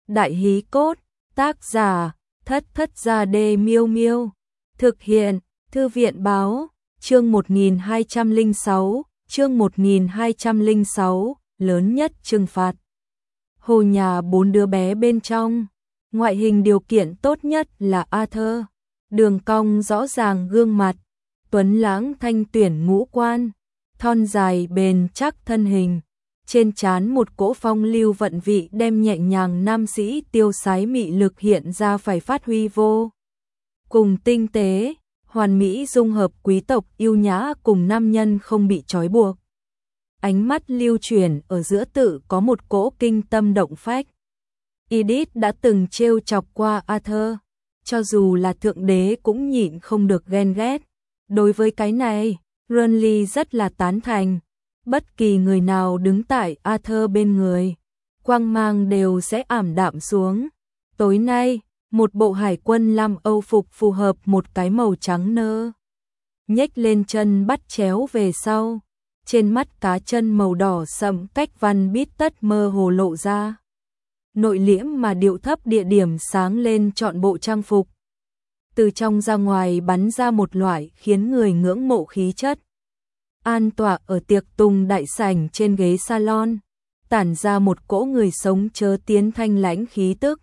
Đại hí cốt, tác giả, Thất Thất Gia Đê Miêu Miêu. Thực hiện, Thư viện báo, chương 1206, chương 1206, lớn nhất trừng phạt. Hồ nhà 4 đứa bé bên trong, ngoại hình điều kiện tốt nhất là Arthur, đường cong rõ ràng gương mặt, tuấn lãng thanh tuyển ngũ quan, thon dài bền chắc thân hình, trên trán một cỗ phong lưu vận vị đem nhẹ nhàng nam sĩ tiêu sái mị lực hiện ra phải phát huy vô cùng tinh tế, hoàn mỹ dung hợp quý tộc yêu nhã cùng nam nhân không bị trói buộc. Ánh mắt lưu chuyển ở giữa tự có một cỗ kinh tâm động phách. Edith đã từng trêu chọc qua Arthur, cho dù là thượng đế cũng nhịn không được ghen ghét. Đối với cái này, Renly rất là tán thành. Bất kỳ người nào đứng tại Arthur bên người, quang mang đều sẽ ảm đạm xuống. Tối nay, một bộ hải quân lam Âu phục phù hợp một cái màu trắng nơ. Nhếch lên chân bắt chéo về sau, trên mắt cá chân màu đỏ sẫm cách văn bít tất mơ hồ lộ ra. Nội liễm mà điệu thấp địa điểm sáng lên trọn bộ trang phục. Từ trong ra ngoài bắn ra một loại khiến người ngưỡng mộ khí chất. An tọa ở tiệc tùng đại sảnh trên ghế salon, tản ra một cỗ người sống chớ tiến thanh lãnh khí tức.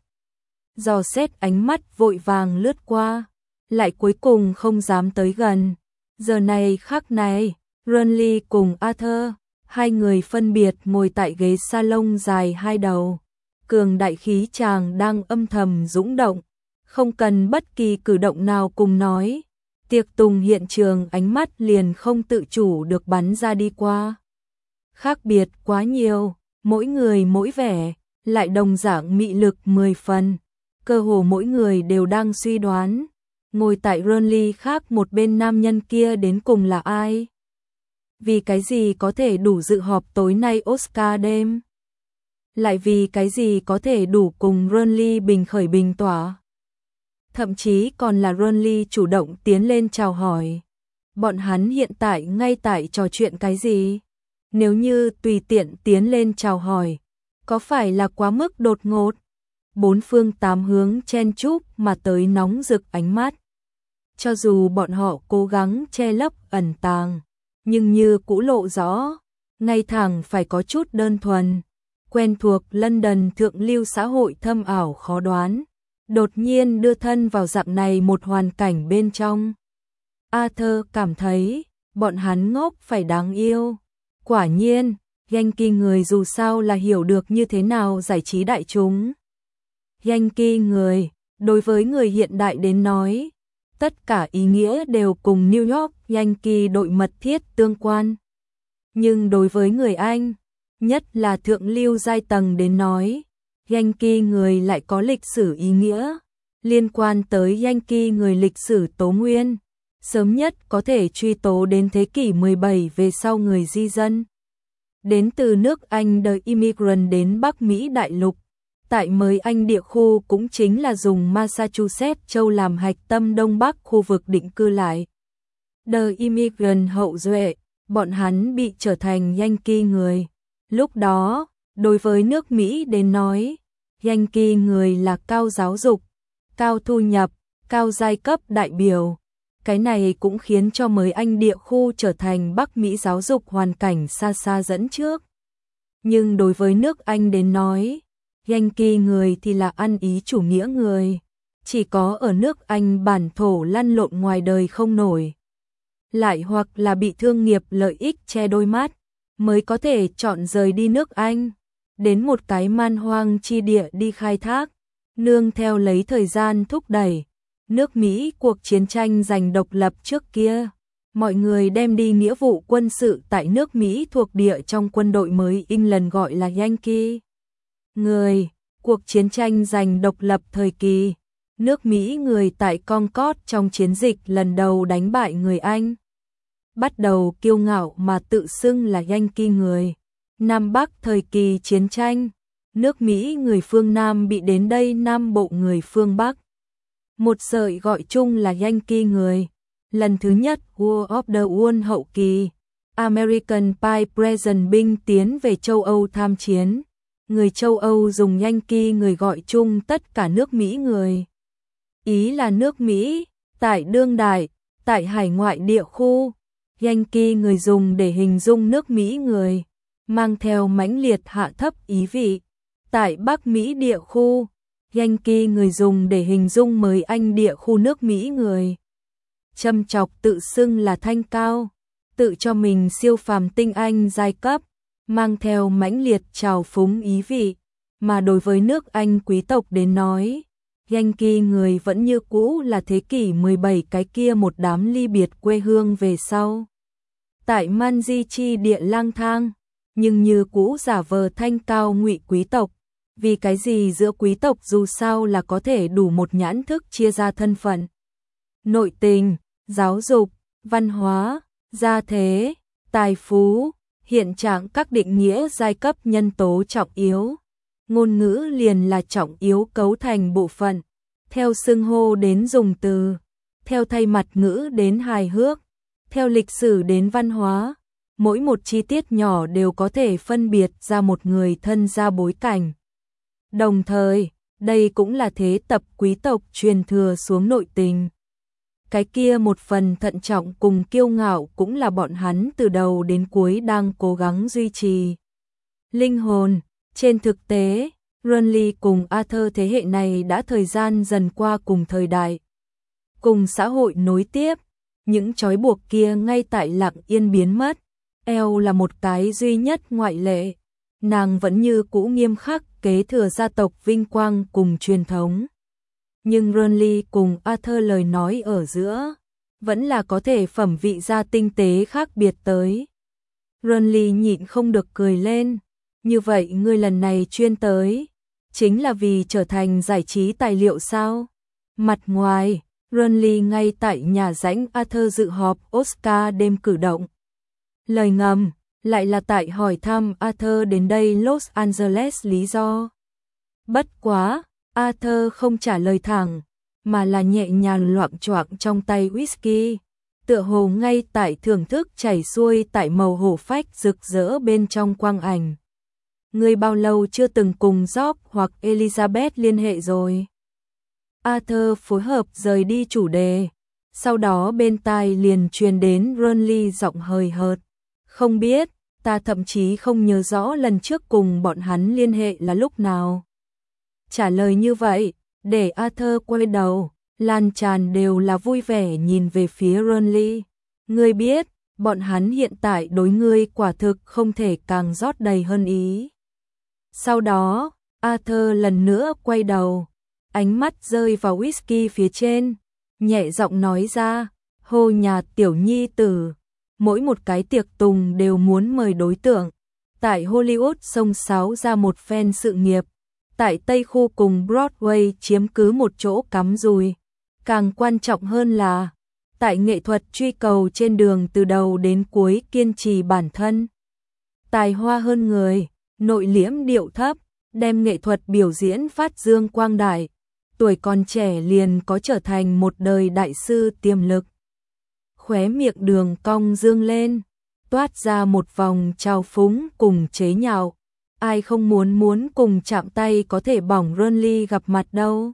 Dò xét ánh mắt vội vàng lướt qua, lại cuối cùng không dám tới gần. Giờ này khắc này, Renly cùng Arthur, hai người phân biệt ngồi tại ghế salon dài hai đầu. Cường đại khí chàng đang âm thầm dũng động, không cần bất kỳ cử động nào cùng nói. Tiệc tùng hiện trường ánh mắt liền không tự chủ được bắn ra đi qua. Khác biệt quá nhiều, mỗi người mỗi vẻ, lại đồng dạng mị lực 10 phần. Cơ hồ mỗi người đều đang suy đoán, ngồi tại Renly khác một bên nam nhân kia đến cùng là ai? Vì cái gì có thể đủ dự họp tối nay Oscar đêm? Lại vì cái gì có thể đủ cùng Renly bình khởi bình tỏa? Thậm chí còn là Renly chủ động tiến lên chào hỏi. Bọn hắn hiện tại ngay tại trò chuyện cái gì? Nếu như tùy tiện tiến lên chào hỏi, có phải là quá mức đột ngột? Bốn phương tám hướng chen chúc mà tới nóng rực ánh mắt. Cho dù bọn họ cố gắng che lấp ẩn tàng, nhưng như cũ lộ rõ, ngay thẳng phải có chút đơn thuần. Quen thuộc London thượng lưu xã hội thâm ảo khó đoán, đột nhiên đưa thân vào dạng này một hoàn cảnh bên trong. Arthur cảm thấy, bọn hắn ngốc phải đáng yêu. Quả nhiên, Yankee người dù sao là hiểu được như thế nào giải trí đại chúng. Yankee người, đối với người hiện đại đến nói, tất cả ý nghĩa đều cùng New York Yankee đội mật thiết tương quan. Nhưng đối với người Anh, nhất là thượng lưu giai tầng đến nói, Yankee người lại có lịch sử ý nghĩa, liên quan tới Yankee người lịch sử Tố Nguyên, sớm nhất có thể truy tố đến thế kỷ 17 về sau người di dân. Đến từ nước Anh The Immigrant đến Bắc Mỹ đại lục, tại mới Anh địa khu cũng chính là dùng Massachusetts châu làm hạch tâm Đông Bắc khu vực định cư lại. The Immigrant hậu duệ, bọn hắn bị trở thành Yankee người. Lúc đó, đối với nước Mỹ đến nói, Yankee người là cao giáo dục, cao thu nhập, cao giai cấp đại biểu. Cái này cũng khiến cho mới Anh địa khu trở thành Bắc Mỹ giáo dục hoàn cảnh xa xa dẫn trước. Nhưng đối với nước Anh đến nói, Yankee người thì là ăn ý chủ nghĩa người, chỉ có ở nước Anh bản thổ lăn lộn ngoài đời không nổi. Lại hoặc là bị thương nghiệp lợi ích che đôi mắt, mới có thể chọn rời đi nước Anh, đến một cái man hoang chi địa đi khai thác, nương theo lấy thời gian thúc đẩy. Nước Mỹ cuộc chiến tranh giành độc lập trước kia, mọi người đem đi nghĩa vụ quân sự tại nước Mỹ thuộc địa trong quân đội mới England gọi là Yankee. Người, cuộc chiến tranh giành độc lập thời kỳ, nước Mỹ người tại Concord trong chiến dịch lần đầu đánh bại người Anh. Bắt đầu kiêu ngạo mà tự xưng là Yankee người. Nam Bắc thời kỳ chiến tranh, nước Mỹ người phương Nam bị đến đây Nam Bộ người phương Bắc. Một sợi gọi chung là Yankee người. Lần thứ nhất War of the World hậu kỳ, American Pie Present binh tiến về châu Âu tham chiến. Người châu Âu dùng Yankee người gọi chung tất cả nước Mỹ người. Ý là nước Mỹ, tại đương đại, tại hải ngoại địa khu. Yankee người dùng để hình dung nước Mỹ người, mang theo mãnh liệt hạ thấp ý vị. Tại Bắc Mỹ địa khu, Yankee người dùng để hình dung mới Anh địa khu nước Mỹ người. Châm chọc tự xưng là thanh cao, tự cho mình siêu phàm tinh anh giai cấp, mang theo mãnh liệt trào phúng ý vị, mà đối với nước Anh quý tộc đến nói, Yankee người vẫn như cũ là thế kỷ 17 cái kia một đám ly biệt quê hương về sau. Tại Manjichi địa lang thang, nhưng như cũ giả vờ thanh cao ngụy quý tộc, vì cái gì giữa quý tộc dù sao là có thể đủ một nhãn thức chia ra thân phận. Nội tình, giáo dục, văn hóa, gia thế, tài phú, hiện trạng các định nghĩa giai cấp nhân tố trọng yếu. Ngôn ngữ liền là trọng yếu cấu thành bộ phận, theo xưng hô đến dùng từ, theo thay mặt ngữ đến hài hước, theo lịch sử đến văn hóa, mỗi một chi tiết nhỏ đều có thể phân biệt ra một người thân gia bối cảnh. Đồng thời, đây cũng là thế tập quý tộc truyền thừa xuống nội tình. Cái kia một phần thận trọng cùng kiêu ngạo cũng là bọn hắn từ đầu đến cuối đang cố gắng duy trì. Linh hồn, trên thực tế, Renly cùng Arthur thế hệ này đã thời gian dần qua cùng thời đại, cùng xã hội nối tiếp, những trói buộc kia ngay tại lặng yên biến mất. Elle là một cái duy nhất ngoại lệ, nàng vẫn như cũ nghiêm khắc kế thừa gia tộc vinh quang cùng truyền thống. Nhưng Renly cùng Arthur lời nói ở giữa, vẫn là có thể phẩm vị ra tinh tế khác biệt tới. Renly nhịn không được cười lên, như vậy ngươi lần này chuyên tới, chính là vì trở thành giải trí tài liệu sao? Mặt ngoài, Renly ngay tại nhà rãnh Arthur dự họp Oscar đêm cử động. Lời ngầm, lại là tại hỏi thăm Arthur đến đây Los Angeles lý do. Bất quá, Arthur không trả lời thẳng, mà là nhẹ nhàng loạng choạng trong tay whisky, tựa hồ ngay tại thưởng thức chảy xuôi tại màu hổ phách rực rỡ bên trong quang ảnh. Ngươi bao lâu chưa từng cùng Job hoặc Elizabeth liên hệ rồi? Arthur phối hợp rời đi chủ đề, sau đó bên tai liền truyền đến Renly giọng hời hợt. Không biết, ta thậm chí không nhớ rõ lần trước cùng bọn hắn liên hệ là lúc nào. Trả lời như vậy, để Arthur quay đầu, lan tràn đều là vui vẻ nhìn về phía Renly. Ngươi biết, bọn hắn hiện tại đối ngươi quả thực không thể càng rót đầy hơn ý. Sau đó, Arthur lần nữa quay đầu, ánh mắt rơi vào whisky phía trên, nhẹ giọng nói ra, hô nhà tiểu nhi tử, mỗi một cái tiệc tùng đều muốn mời đối tượng. Tại Hollywood xông xáo ra một phen sự nghiệp, tại Tây Khu cùng Broadway chiếm cứ một chỗ cắm rùi. Càng quan trọng hơn là, tại nghệ thuật truy cầu trên đường từ đầu đến cuối kiên trì bản thân. Tài hoa hơn người, nội liễm điệu thấp, đem nghệ thuật biểu diễn phát dương quang đại. Tuổi còn trẻ liền có trở thành một đời đại sư tiềm lực. Khóe miệng đường cong dương lên, toát ra một vòng trào phúng cùng chế nhạo. Ai không muốn cùng chạm tay có thể bỏng Renly gặp mặt đâu.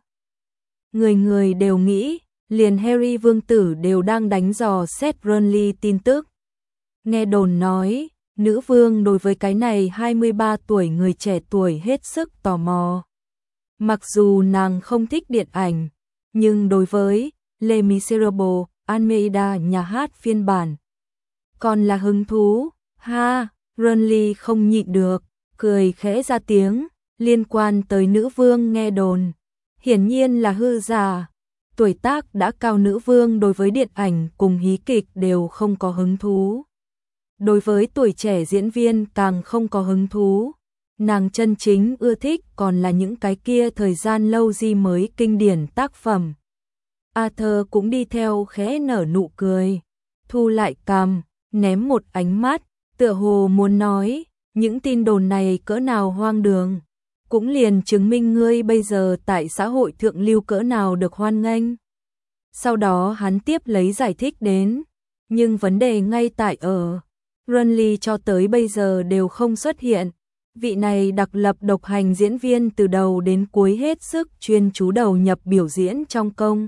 Người người đều nghĩ, liền Harry vương tử đều đang đánh dò xét Renly tin tức. Nghe đồn nói, nữ vương đối với cái này 23 tuổi người trẻ tuổi hết sức tò mò. Mặc dù nàng không thích điện ảnh, nhưng đối với Les Miserables, Almeida nhà hát phiên bản, còn là hứng thú. Ha, Renly không nhịn được, cười khẽ ra tiếng, liên quan tới nữ vương nghe đồn. Hiển nhiên là hư giả, tuổi tác đã cao nữ vương đối với điện ảnh cùng hí kịch đều không có hứng thú. Đối với tuổi trẻ diễn viên càng không có hứng thú. Nàng chân chính ưa thích còn là những cái kia thời gian lâu di mới kinh điển tác phẩm. Arthur cũng đi theo khẽ nở nụ cười, thu lại cằm, ném một ánh mắt, tựa hồ muốn nói, những tin đồn này cỡ nào hoang đường, cũng liền chứng minh ngươi bây giờ tại xã hội thượng lưu cỡ nào được hoan nghênh. Sau đó hắn tiếp lấy giải thích đến, nhưng vấn đề ngay tại ở, Renly cho tới bây giờ đều không xuất hiện, Vị này đặc lập độc hành diễn viên từ đầu đến cuối hết sức chuyên chú đầu nhập biểu diễn trong công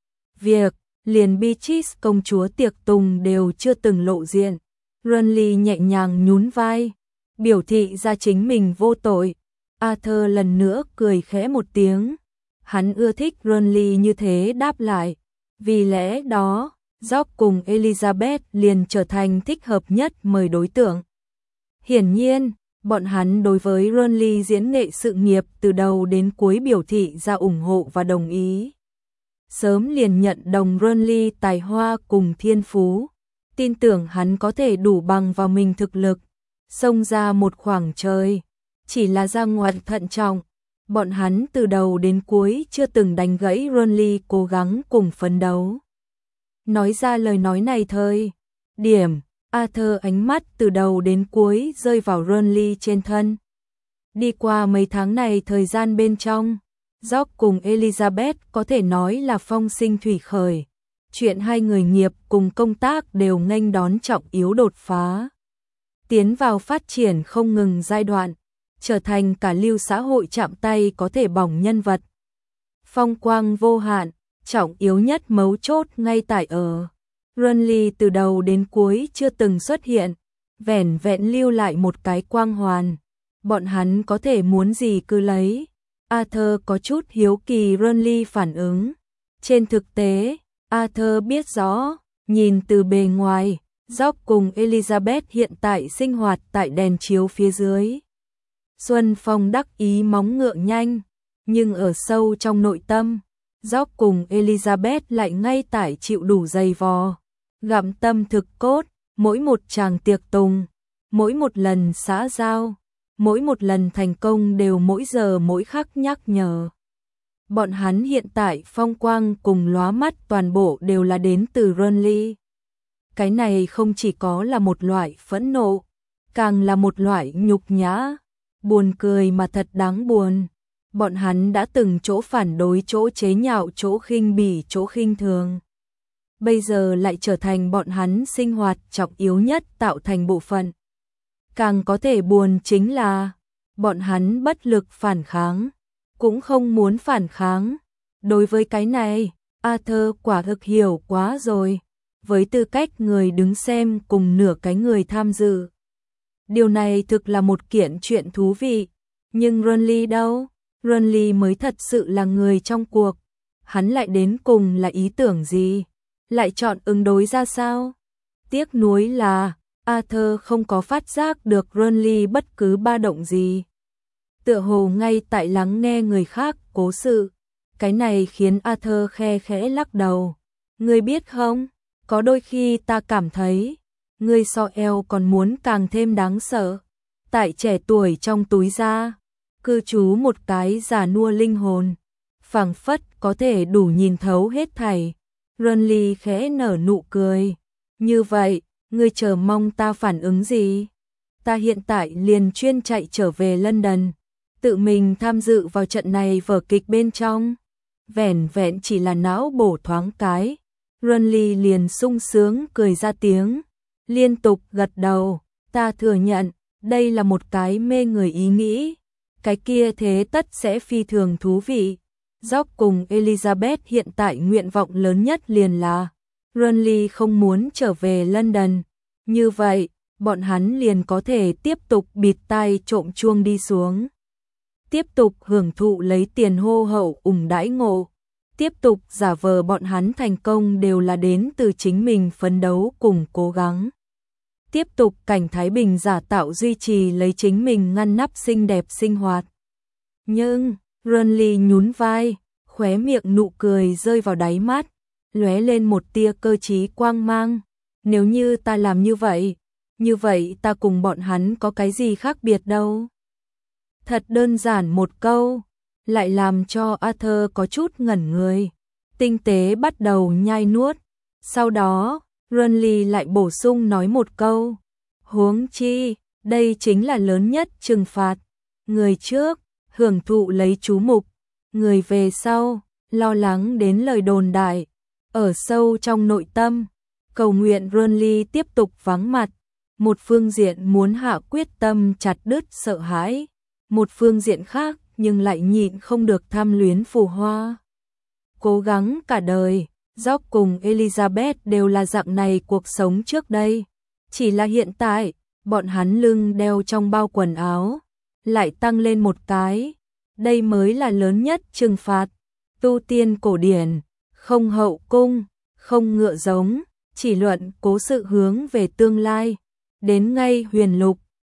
việc, liền Beatrice công chúa tiệc tùng đều chưa từng lộ diện. Renly nhẹ nhàng nhún vai, biểu thị ra chính mình vô tội. Arthur lần nữa cười khẽ một tiếng. Hắn ưa thích Renly như thế đáp lại. Vì lẽ đó, George cùng Elizabeth liền trở thành thích hợp nhất mời đối tượng. Hiển nhiên, bọn hắn đối với Renly diễn nghệ sự nghiệp từ đầu đến cuối biểu thị ra ủng hộ và đồng ý. Sớm liền nhận đồng Renly tài hoa cùng thiên phú, tin tưởng hắn có thể đủ bằng vào mình thực lực, xông ra một khoảng trời. Chỉ là ra ngoặt thận trọng, bọn hắn từ đầu đến cuối chưa từng đánh gãy Renly cố gắng cùng phấn đấu. Nói ra lời nói này thôi, điểm, Arthur ánh mắt từ đầu đến cuối rơi vào Renly trên thân. Đi qua mấy tháng này thời gian bên trong, George cùng Elizabeth có thể nói là phong sinh thủy khởi. Chuyện hai người nghiệp cùng công tác đều nghênh đón trọng yếu đột phá. Tiến vào phát triển không ngừng giai đoạn, trở thành cả lưu xã hội chạm tay có thể bỏng nhân vật. Phong quang vô hạn, trọng yếu nhất mấu chốt ngay tại ở. Renly từ đầu đến cuối chưa từng xuất hiện, vẻn vẹn lưu lại một cái quang hoàn. Bọn hắn có thể muốn gì cứ lấy. Arthur có chút hiếu kỳ Renly phản ứng. Trên thực tế, Arthur biết rõ, nhìn từ bề ngoài, George cùng Elizabeth hiện tại sinh hoạt tại đèn chiếu phía dưới. Xuân phong đắc ý móng ngựa nhanh, nhưng ở sâu trong nội tâm, George cùng Elizabeth lại ngay tại chịu đủ dày vò, gặm tâm thực cốt, mỗi một tràng tiệc tùng, mỗi một lần xã giao, mỗi một lần thành công đều mỗi giờ mỗi khắc nhắc nhở. Bọn hắn hiện tại phong quang cùng lóa mắt toàn bộ đều là đến từ Renly. Cái này không chỉ có là một loại phẫn nộ, càng là một loại nhục nhã, buồn cười mà thật đáng buồn. Bọn hắn đã từng chỗ phản đối, chỗ chế nhạo, chỗ khinh bỉ, chỗ khinh thường. Bây giờ lại trở thành bọn hắn sinh hoạt trọng yếu nhất tạo thành bộ phận. Càng có thể buồn chính là, bọn hắn bất lực phản kháng, cũng không muốn phản kháng. Đối với cái này, Arthur quả thực hiểu quá rồi, với tư cách người đứng xem cùng nửa cái người tham dự. Điều này thực là một kiện chuyện thú vị, nhưng Renly đâu? Renly mới thật sự là người trong cuộc. Hắn lại đến cùng là ý tưởng gì? Lại chọn ứng đối ra sao? Tiếc nuối là, Arthur không có phát giác được Renly bất cứ ba động gì. Tựa hồ ngay tại lắng nghe người khác cố sự. Cái này khiến Arthur khe khẽ lắc đầu. Ngươi biết không, có đôi khi ta cảm thấy, ngươi so eo còn muốn càng thêm đáng sợ. Tại trẻ tuổi trong túi da, cư trú một cái già nua linh hồn, phảng phất có thể đủ nhìn thấu hết thảy. Renly khẽ nở nụ cười. Như vậy, ngươi chờ mong ta phản ứng gì? Ta hiện tại liền chuyên chạy trở về London, tự mình tham dự vào trận này vở kịch bên trong. Vẻn vẹn chỉ là não bổ thoáng cái, Renly liền sung sướng cười ra tiếng, liên tục gật đầu. Ta thừa nhận, đây là một cái mê người ý nghĩ. Cái kia thế tất sẽ phi thường thú vị. George cùng Elizabeth hiện tại nguyện vọng lớn nhất liền là Renly không muốn trở về London. Như vậy, bọn hắn liền có thể tiếp tục bịt tai trộm chuông đi xuống. Tiếp tục hưởng thụ lấy tiền hô hậu ủng đãi ngộ. Tiếp tục giả vờ bọn hắn thành công đều là đến từ chính mình phấn đấu cùng cố gắng. Tiếp tục cảnh thái bình giả tạo duy trì lấy chính mình ngăn nắp xinh đẹp sinh hoạt. Nhưng, Renly nhún vai, khóe miệng nụ cười rơi vào đáy mắt, lóe lên một tia cơ trí quang mang. Nếu như ta làm như vậy ta cùng bọn hắn có cái gì khác biệt đâu. Thật đơn giản một câu, lại làm cho Arthur có chút ngẩn người. Tinh tế bắt đầu nhai nuốt. Sau đó, Renly lại bổ sung nói một câu. Huống chi, đây chính là lớn nhất trừng phạt. Người trước, hưởng thụ lấy chú mục. Người về sau, lo lắng đến lời đồn đại. Ở sâu trong nội tâm, cầu nguyện Renly tiếp tục vắng mặt. một phương diện muốn hạ quyết tâm chặt đứt sợ hãi, một phương diện khác nhưng lại nhịn không được tham luyến phù hoa. Cố gắng cả đời, George cùng Elizabeth đều là dạng này cuộc sống trước đây. Chỉ là hiện tại, bọn hắn lưng đeo trong bao quần áo, lại tăng lên một cái. Đây mới là lớn nhất trừng phạt. Tu tiên cổ điển, không hậu cung, không ngựa giống, chỉ luận cố sự hướng về tương lai. Đến ngay huyền lục,